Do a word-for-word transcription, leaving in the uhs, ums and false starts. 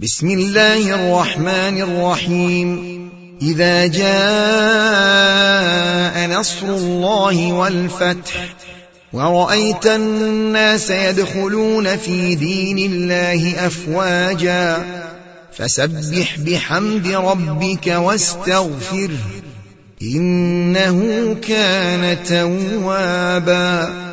بسم الله الرحمن الرحيم. إذا جاء نصر الله والفتح ورأيت الناس يدخلون في دين الله أفواجا فسبح بحمد ربك واستغفره إنه كان توابا.